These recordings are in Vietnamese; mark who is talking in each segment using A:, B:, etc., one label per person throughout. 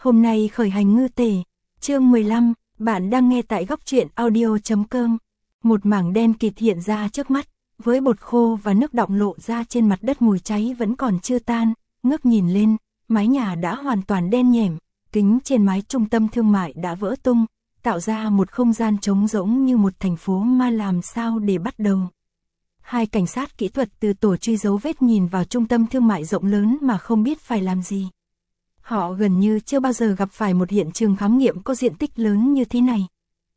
A: Hôm nay khởi hành ngư tể, chương 15, bạn đang nghe tại góc truyện audio.com. Một mảng đen kịt hiện ra trước mắt, với bột khô và nước đọng lộ ra trên mặt đất, mùi cháy vẫn còn chưa tan. Ngước nhìn lên, mái nhà đã hoàn toàn đen nhẻm, kính trên mái trung tâm thương mại đã vỡ tung, tạo ra một không gian trống rỗng như một thành phố ma. Làm sao để bắt đầu? Hai cảnh sát kỹ thuật từ tổ truy dấu vết nhìn vào trung tâm thương mại rộng lớn mà không biết phải làm gì. Họ gần như chưa bao giờ gặp phải một hiện trường khám nghiệm có diện tích lớn như thế này.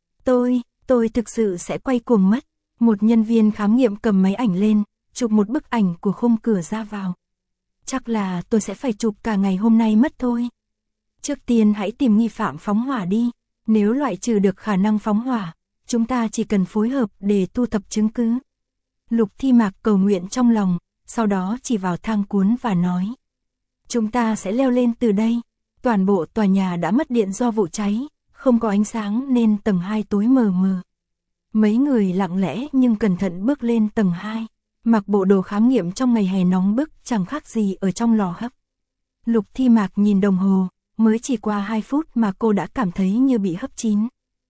A: Tôi thực sự sẽ quay cuồng mất. Một nhân viên khám nghiệm cầm máy ảnh lên, chụp một bức ảnh của khung cửa ra vào. Chắc là tôi sẽ phải chụp cả ngày hôm nay mất thôi. Trước tiên hãy tìm nghi phạm phóng hỏa đi. Nếu loại trừ được khả năng phóng hỏa, chúng ta chỉ cần phối hợp để thu thập chứng cứ. Lục Thi Mạc cầu nguyện trong lòng, sau đó chỉ vào thang cuốn và nói. Chúng ta sẽ leo lên từ đây. Toàn bộ tòa nhà đã mất điện do vụ cháy, không có ánh sáng nên tầng 2 tối mờ mờ. Mấy người lặng lẽ nhưng cẩn thận bước lên tầng 2, mặc bộ đồ khám nghiệm trong ngày hè nóng bức chẳng khác gì ở trong lò hấp. Lục Thi Mạc nhìn đồng hồ, mới chỉ qua 2 phút mà cô đã cảm thấy như bị hấp chín.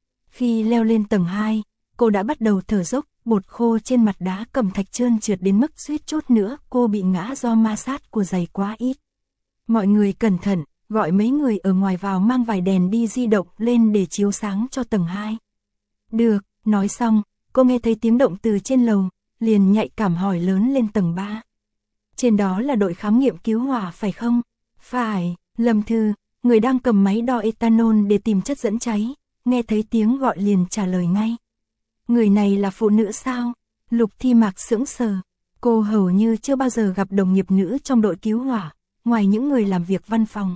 A: Khi leo lên tầng 2, cô đã bắt đầu thở dốc, bột khô trên mặt đá cẩm thạch trơn trượt đến mức suýt chút nữa cô bị ngã do ma sát của giày quá ít. Mọi người cẩn thận, gọi mấy người ở ngoài vào mang vài đèn đi di động lên để chiếu sáng cho tầng 2. Được, nói xong, cô nghe thấy tiếng động từ trên lầu, liền nhạy cảm hỏi lớn lên tầng 3. Trên đó là đội khám nghiệm cứu hỏa phải không? Phải, Lâm Thư, người đang cầm máy đo ethanol để tìm chất dẫn cháy, nghe thấy tiếng gọi liền trả lời ngay. Người này là phụ nữ sao? Lục Thi Mạc sững sờ, cô hầu như chưa bao giờ gặp đồng nghiệp nữ trong đội cứu hỏa, ngoài những người làm việc văn phòng.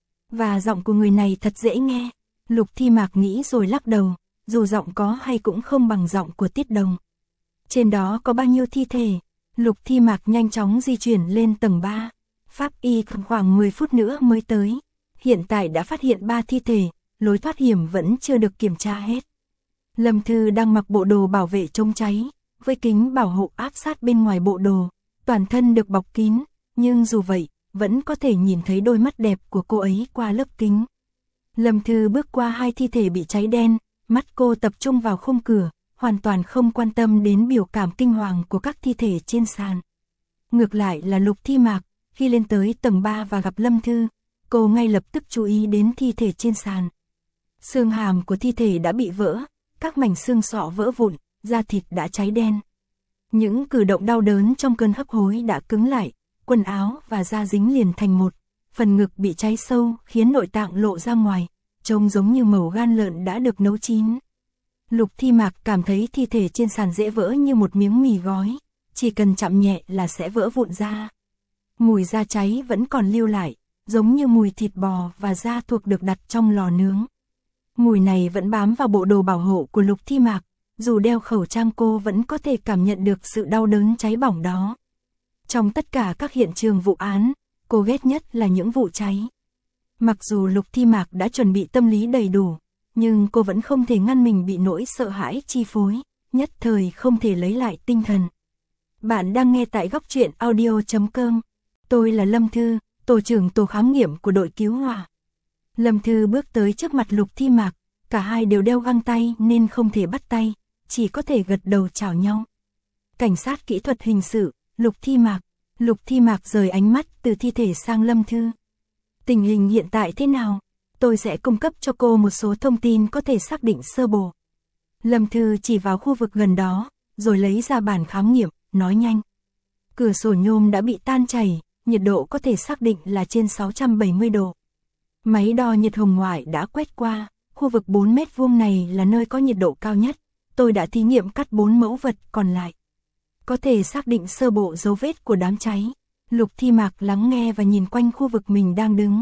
A: Và giọng của người này thật dễ nghe. Lục Thi Mạc nghĩ rồi lắc đầu, dù giọng có hay cũng không bằng giọng của Tiết Đồng. Trên đó có bao nhiêu thi thể? Lục Thi Mạc nhanh chóng di chuyển lên tầng 3. Pháp y khoảng 10 phút nữa mới tới. Hiện tại đã phát hiện 3 thi thể, lối thoát hiểm vẫn chưa được kiểm tra hết. Lâm Thư đang mặc bộ đồ bảo vệ chống cháy, với kính bảo hộ áp sát bên ngoài bộ đồ, toàn thân được bọc kín, nhưng dù vậy, vẫn có thể nhìn thấy đôi mắt đẹp của cô ấy qua lớp kính. Lâm Thư bước qua 2 thi thể bị cháy đen, mắt cô tập trung vào khung cửa, hoàn toàn không quan tâm đến biểu cảm kinh hoàng của các thi thể trên sàn. Ngược lại là Lục Thi Mạc, khi lên tới tầng 3 và gặp Lâm Thư, cô ngay lập tức chú ý đến thi thể trên sàn. Xương hàm của thi thể đã bị vỡ, các mảnh xương sọ vỡ vụn, da thịt đã cháy đen. Những cử động đau đớn trong cơn hấp hối đã cứng lại, quần áo và da dính liền thành một, phần ngực bị cháy sâu khiến nội tạng lộ ra ngoài, trông giống như mẩu gan lợn đã được nấu chín. Lục Thi Mạc cảm thấy thi thể trên sàn dễ vỡ như một miếng mì gói, chỉ cần chạm nhẹ là sẽ vỡ vụn ra. Mùi da cháy vẫn còn lưu lại, giống như mùi thịt bò và da thuộc được đặt trong lò nướng. Mùi này vẫn bám vào bộ đồ bảo hộ của Lục Thi Mạc, dù đeo khẩu trang cô vẫn có thể cảm nhận được sự đau đớn cháy bỏng đó. Trong tất cả các hiện trường vụ án, cô ghét nhất là những vụ cháy. Mặc dù Lục Thi Mạc đã chuẩn bị tâm lý đầy đủ, nhưng cô vẫn không thể ngăn mình bị nỗi sợ hãi chi phối, nhất thời không thể lấy lại tinh thần. Bạn đang nghe tại góc truyện audio.com. Tôi là Lâm Thư, tổ trưởng tổ khám nghiệm của đội cứu hỏa. Lâm Thư bước tới trước mặt Lục Thi Mạc, cả hai đều đeo găng tay nên không thể bắt tay, chỉ có thể gật đầu chào nhau. Cảnh sát kỹ thuật hình sự, Lục Thi Mạc. Lục Thi Mạc rời ánh mắt từ thi thể sang Lâm Thư. Tình hình hiện tại thế nào? Tôi sẽ cung cấp cho cô một số thông tin có thể xác định sơ bộ. Lâm Thư chỉ vào khu vực gần đó, rồi lấy ra bản khám nghiệm, nói nhanh. Cửa sổ nhôm đã bị tan chảy, nhiệt độ có thể xác định là trên 670 độ. Máy đo nhiệt hồng ngoại đã quét qua, khu vực 4 mét vuông này là nơi có nhiệt độ cao nhất. Tôi đã thí nghiệm cắt 4 mẫu vật còn lại. Có thể xác định sơ bộ dấu vết của đám cháy. Lục Thi Mạc lắng nghe và nhìn quanh khu vực mình đang đứng.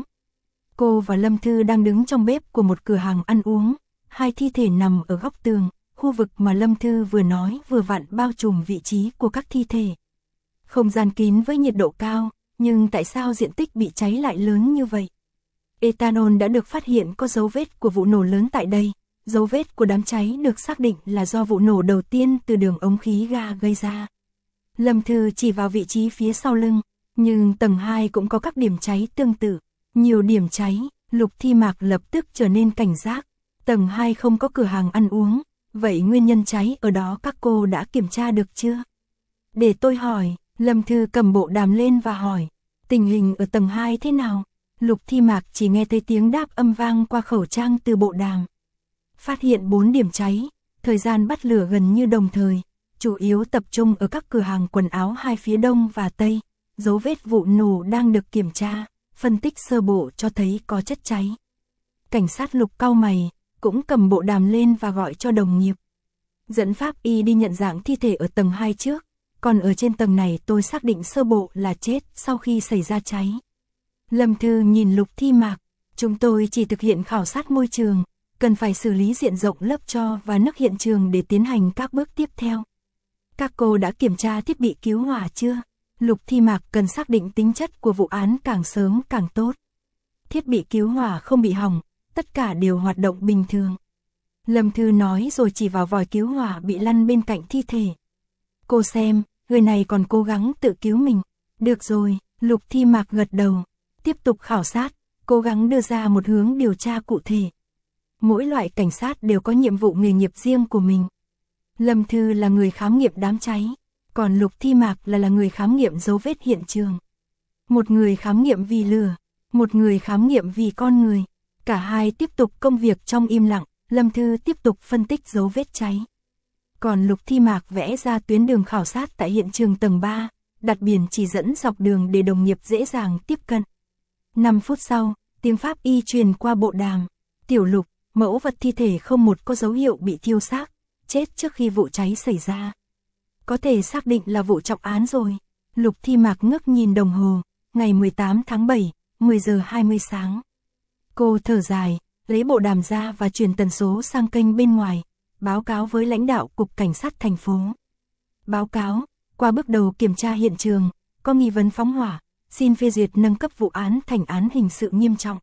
A: Cô và Lâm Thư đang đứng trong bếp của một cửa hàng ăn uống. 2 thi thể nằm ở góc tường, khu vực mà Lâm Thư vừa nói vừa vặn bao trùm vị trí của các thi thể. Không gian kín với nhiệt độ cao, nhưng tại sao diện tích bị cháy lại lớn như vậy? Ethanol đã được phát hiện có dấu vết của vụ nổ lớn tại đây. Dấu vết của đám cháy được xác định là do vụ nổ đầu tiên từ đường ống khí ga gây ra. Lâm Thư chỉ vào vị trí phía sau lưng, nhưng tầng 2 cũng có các điểm cháy tương tự. Nhiều điểm cháy, Lục Thi Mạc lập tức trở nên cảnh giác. Tầng 2 không có cửa hàng ăn uống, vậy nguyên nhân cháy ở đó các cô đã kiểm tra được chưa? Để tôi hỏi. Lâm Thư cầm bộ đàm lên và hỏi. Tình hình ở tầng 2 thế nào? Lục Thi Mạc chỉ nghe thấy tiếng đáp âm vang qua khẩu trang từ bộ đàm. Phát hiện 4 điểm cháy, thời gian bắt lửa gần như đồng thời, chủ yếu tập trung ở các cửa hàng quần áo hai phía đông và tây. Dấu vết vụ nổ đang được kiểm tra, phân tích sơ bộ cho thấy có chất cháy. Cảnh sát Lục cau mày, cũng cầm bộ đàm lên và gọi cho đồng nghiệp. Dẫn pháp y đi nhận dạng thi thể ở tầng 2 trước, còn ở trên tầng này tôi xác định sơ bộ là chết sau khi xảy ra cháy. Lâm Thư nhìn Lục Thi Mạc, chúng tôi chỉ thực hiện khảo sát môi trường, cần phải xử lý diện rộng lớp tro và nước hiện trường để tiến hành các bước tiếp theo. Các cô đã kiểm tra thiết bị cứu hỏa chưa? Lục Thi Mạc cần xác định tính chất của vụ án càng sớm càng tốt. Thiết bị cứu hỏa không bị hỏng, tất cả đều hoạt động bình thường. Lâm Thư nói rồi chỉ vào vòi cứu hỏa bị lăn bên cạnh thi thể. Cô xem, người này còn cố gắng tự cứu mình. Được rồi, Lục Thi Mạc gật đầu. Tiếp tục khảo sát, cố gắng đưa ra một hướng điều tra cụ thể. Mỗi loại cảnh sát đều có nhiệm vụ nghề nghiệp riêng của mình. Lâm Thư là người khám nghiệm đám cháy, còn Lục Thi Mạc là người khám nghiệm dấu vết hiện trường. Một người khám nghiệm vì lửa, một người khám nghiệm vì con người. Cả hai tiếp tục công việc trong im lặng, Lâm Thư tiếp tục phân tích dấu vết cháy. Còn Lục Thi Mạc vẽ ra tuyến đường khảo sát tại hiện trường tầng 3, đặt biển chỉ dẫn dọc đường để đồng nghiệp dễ dàng tiếp cận. 5 phút sau, tiếng pháp y truyền qua bộ đàm. Tiểu Lục, mẫu vật thi thể không một có dấu hiệu bị thiêu xác, chết trước khi vụ cháy xảy ra. Có thể xác định là vụ trọng án rồi. Lục Thi Mạc ngước nhìn đồng hồ, ngày 18 tháng 7, 10 giờ 20 sáng. Cô thở dài, lấy bộ đàm ra và truyền tần số sang kênh bên ngoài, báo cáo với lãnh đạo Cục Cảnh sát thành phố. Báo cáo, qua bước đầu kiểm tra hiện trường, có nghi vấn phóng hỏa, xin phê duyệt nâng cấp vụ án thành án hình sự nghiêm trọng.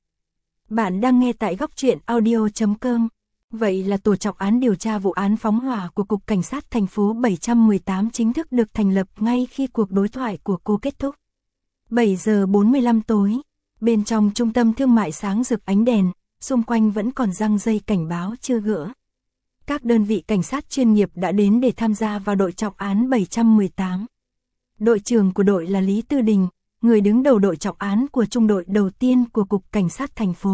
A: Bạn đang nghe tại góc truyện audio.com. Vậy là tổ trọng án điều tra vụ án phóng hỏa của Cục Cảnh sát thành phố 718 chính thức được thành lập ngay khi cuộc đối thoại của cô kết thúc. 7 giờ 45 tối, bên trong trung tâm thương mại sáng rực ánh đèn, xung quanh vẫn còn giăng dây cảnh báo chưa gỡ. Các đơn vị cảnh sát chuyên nghiệp đã đến để tham gia vào đội trọng án 718. Đội trưởng của đội là Lý Tư Đình, người đứng đầu đội trọng án của trung đội đầu tiên của Cục Cảnh sát thành phố.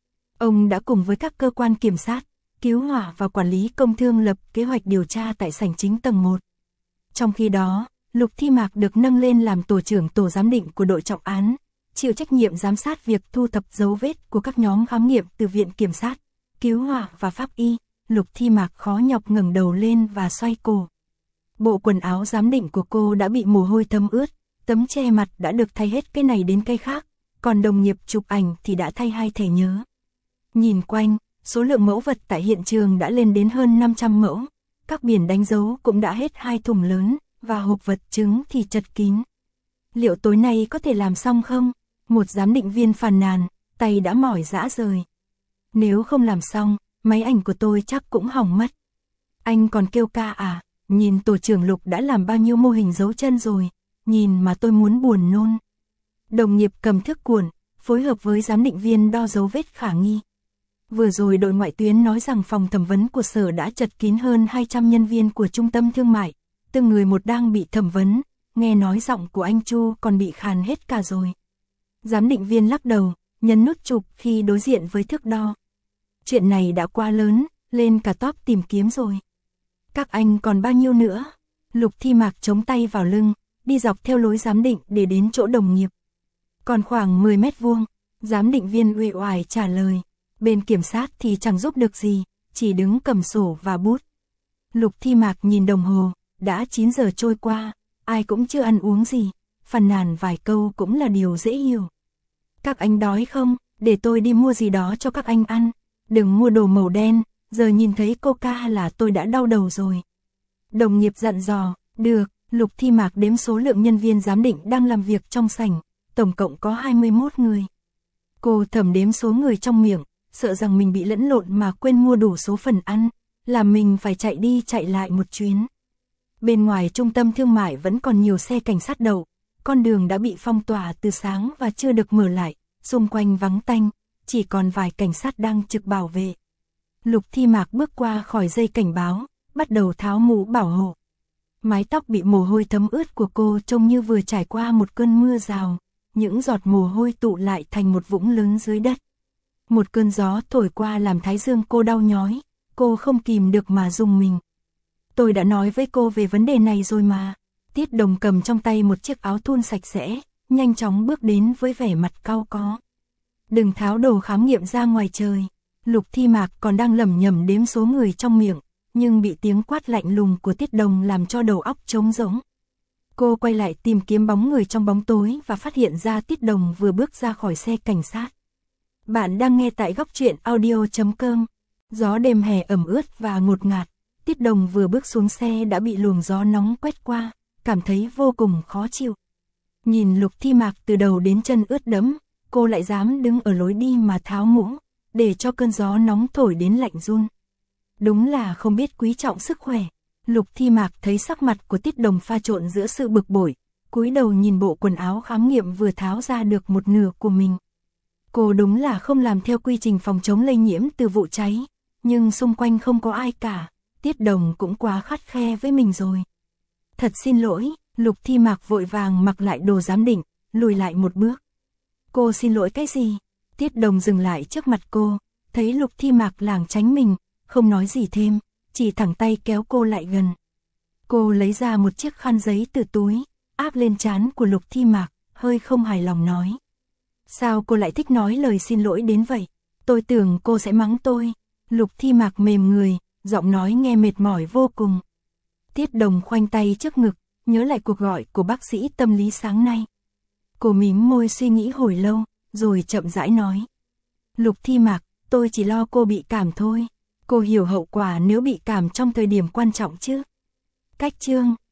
A: Ông đã cùng với các cơ quan kiểm sát, cứu hỏa và quản lý công thương lập kế hoạch điều tra tại sảnh chính tầng 1. Trong khi đó, Lục Thi Mạc được nâng lên làm tổ trưởng tổ giám định của đội trọng án, chịu trách nhiệm giám sát việc thu thập dấu vết của các nhóm khám nghiệm từ viện kiểm sát, cứu hỏa và pháp y. Lục Thi Mạc khó nhọc ngẩng đầu lên và xoay cổ. Bộ quần áo giám định của cô đã bị mồ hôi thấm ướt, tấm che mặt đã được thay hết cái này đến cái khác, còn đồng nghiệp chụp ảnh thì đã thay 2 thẻ nhớ. Nhìn quanh, số lượng mẫu vật tại hiện trường đã lên đến hơn 500 mẫu, các biển đánh dấu cũng đã hết 2 thùng lớn, và hộp vật chứng thì chật kín. Liệu tối nay có thể làm xong không? Một giám định viên phàn nàn, tay đã mỏi rã rời. Nếu không làm xong, máy ảnh của tôi chắc cũng hỏng mất. Anh còn kêu ca à? Nhìn tổ trưởng Lục đã làm bao nhiêu mô hình dấu chân rồi, nhìn mà tôi muốn buồn nôn. Đồng nghiệp cầm thước cuộn, phối hợp với giám định viên đo dấu vết khả nghi. Vừa rồi đội ngoại tuyến nói rằng phòng thẩm vấn của sở đã chật kín hơn 200 nhân viên của trung tâm thương mại, từng người một đang bị thẩm vấn, nghe nói giọng của anh Chu còn bị khàn hết cả rồi. Giám định viên lắc đầu, nhấn nút chụp khi đối diện với thước đo. Chuyện này đã quá lớn, lên cả top tìm kiếm rồi. Các anh còn bao nhiêu nữa? Lục Thi Mạc chống tay vào lưng, đi dọc theo lối giám định để đến chỗ đồng nghiệp. Còn khoảng 10 mét vuông, giám định viên uể oải trả lời. Bên kiểm sát thì chẳng giúp được gì, chỉ đứng cầm sổ và bút. Lục Thi Mạc nhìn đồng hồ, đã 9 giờ trôi qua, ai cũng chưa ăn uống gì, phàn nàn vài câu cũng là điều dễ hiểu. Các anh đói không? Để tôi đi mua gì đó cho các anh ăn. Đừng mua đồ màu đen, giờ nhìn thấy Coca là tôi đã đau đầu rồi. Đồng nghiệp dặn dò, được. Lục Thi Mạc đếm số lượng nhân viên giám định đang làm việc trong sảnh, tổng cộng có 21 người. Cô thẩm đếm số người trong miệng, sợ rằng mình bị lẫn lộn mà quên mua đủ số phần ăn, làm mình phải chạy đi chạy lại một chuyến. Bên ngoài trung tâm thương mại vẫn còn nhiều xe cảnh sát đậu, con đường đã bị phong tỏa từ sáng và chưa được mở lại, xung quanh vắng tanh, chỉ còn vài cảnh sát đang trực bảo vệ. Lục Thi Mạc bước qua khỏi dây cảnh báo, bắt đầu tháo mũ bảo hộ. Mái tóc bị mồ hôi thấm ướt của cô trông như vừa trải qua một cơn mưa rào, những giọt mồ hôi tụ lại thành một vũng lớn dưới đất. Một cơn gió thổi qua làm thái dương cô đau nhói, cô không kìm được mà rùng mình. Tôi đã nói với cô về vấn đề này rồi mà. Tiết Đồng cầm trong tay một chiếc áo thun sạch sẽ, nhanh chóng bước đến với vẻ mặt cau có. Đừng tháo đồ khám nghiệm ra ngoài trời. Lục Thi Mạc còn đang lẩm nhẩm đếm số người trong miệng, nhưng bị tiếng quát lạnh lùng của Tiết Đồng làm cho đầu óc trống rỗng. Cô quay lại tìm kiếm bóng người trong bóng tối và phát hiện ra Tiết Đồng vừa bước ra khỏi xe cảnh sát. Bạn đang nghe tại Góc Truyện Audio.com. Gió đêm hè ẩm ướt và ngột ngạt. Tiết Đồng vừa bước xuống xe đã bị luồng gió nóng quét qua, cảm thấy vô cùng khó chịu. Nhìn Lục Thi Mạc từ đầu đến chân ướt đẫm, cô lại dám đứng ở lối đi mà tháo mũ, để cho cơn gió nóng thổi đến lạnh run. Đúng là không biết quý trọng sức khỏe. Lục Thi Mạc thấy sắc mặt của Tiết Đồng pha trộn giữa sự bực bội, cúi đầu nhìn bộ quần áo khám nghiệm vừa tháo ra được một nửa của mình. Cô đúng là không làm theo quy trình phòng chống lây nhiễm từ vụ cháy, nhưng xung quanh không có ai cả, Tiết Đồng cũng quá khắt khe với mình rồi. Thật xin lỗi, Lục Thi Mạc vội vàng mặc lại đồ giám định, lùi lại một bước. Cô xin lỗi cái gì? Tiết Đồng dừng lại trước mặt cô, thấy Lục Thi Mạc lảng tránh mình, không nói gì thêm, chỉ thẳng tay kéo cô lại gần. Cô lấy ra một chiếc khăn giấy từ túi, áp lên trán của Lục Thi Mạc, hơi không hài lòng nói. Sao cô lại thích nói lời xin lỗi đến vậy? Tôi tưởng cô sẽ mắng tôi. Lục Thi Mạc mềm người, giọng nói nghe mệt mỏi vô cùng. Tiết Đồng khoanh tay trước ngực, nhớ lại cuộc gọi của bác sĩ tâm lý sáng nay. Cô mím môi suy nghĩ hồi lâu, rồi chậm rãi nói. Lục Thi Mạc, tôi chỉ lo cô bị cảm thôi. Cô hiểu hậu quả nếu bị cảm trong thời điểm quan trọng chứ? Cách chương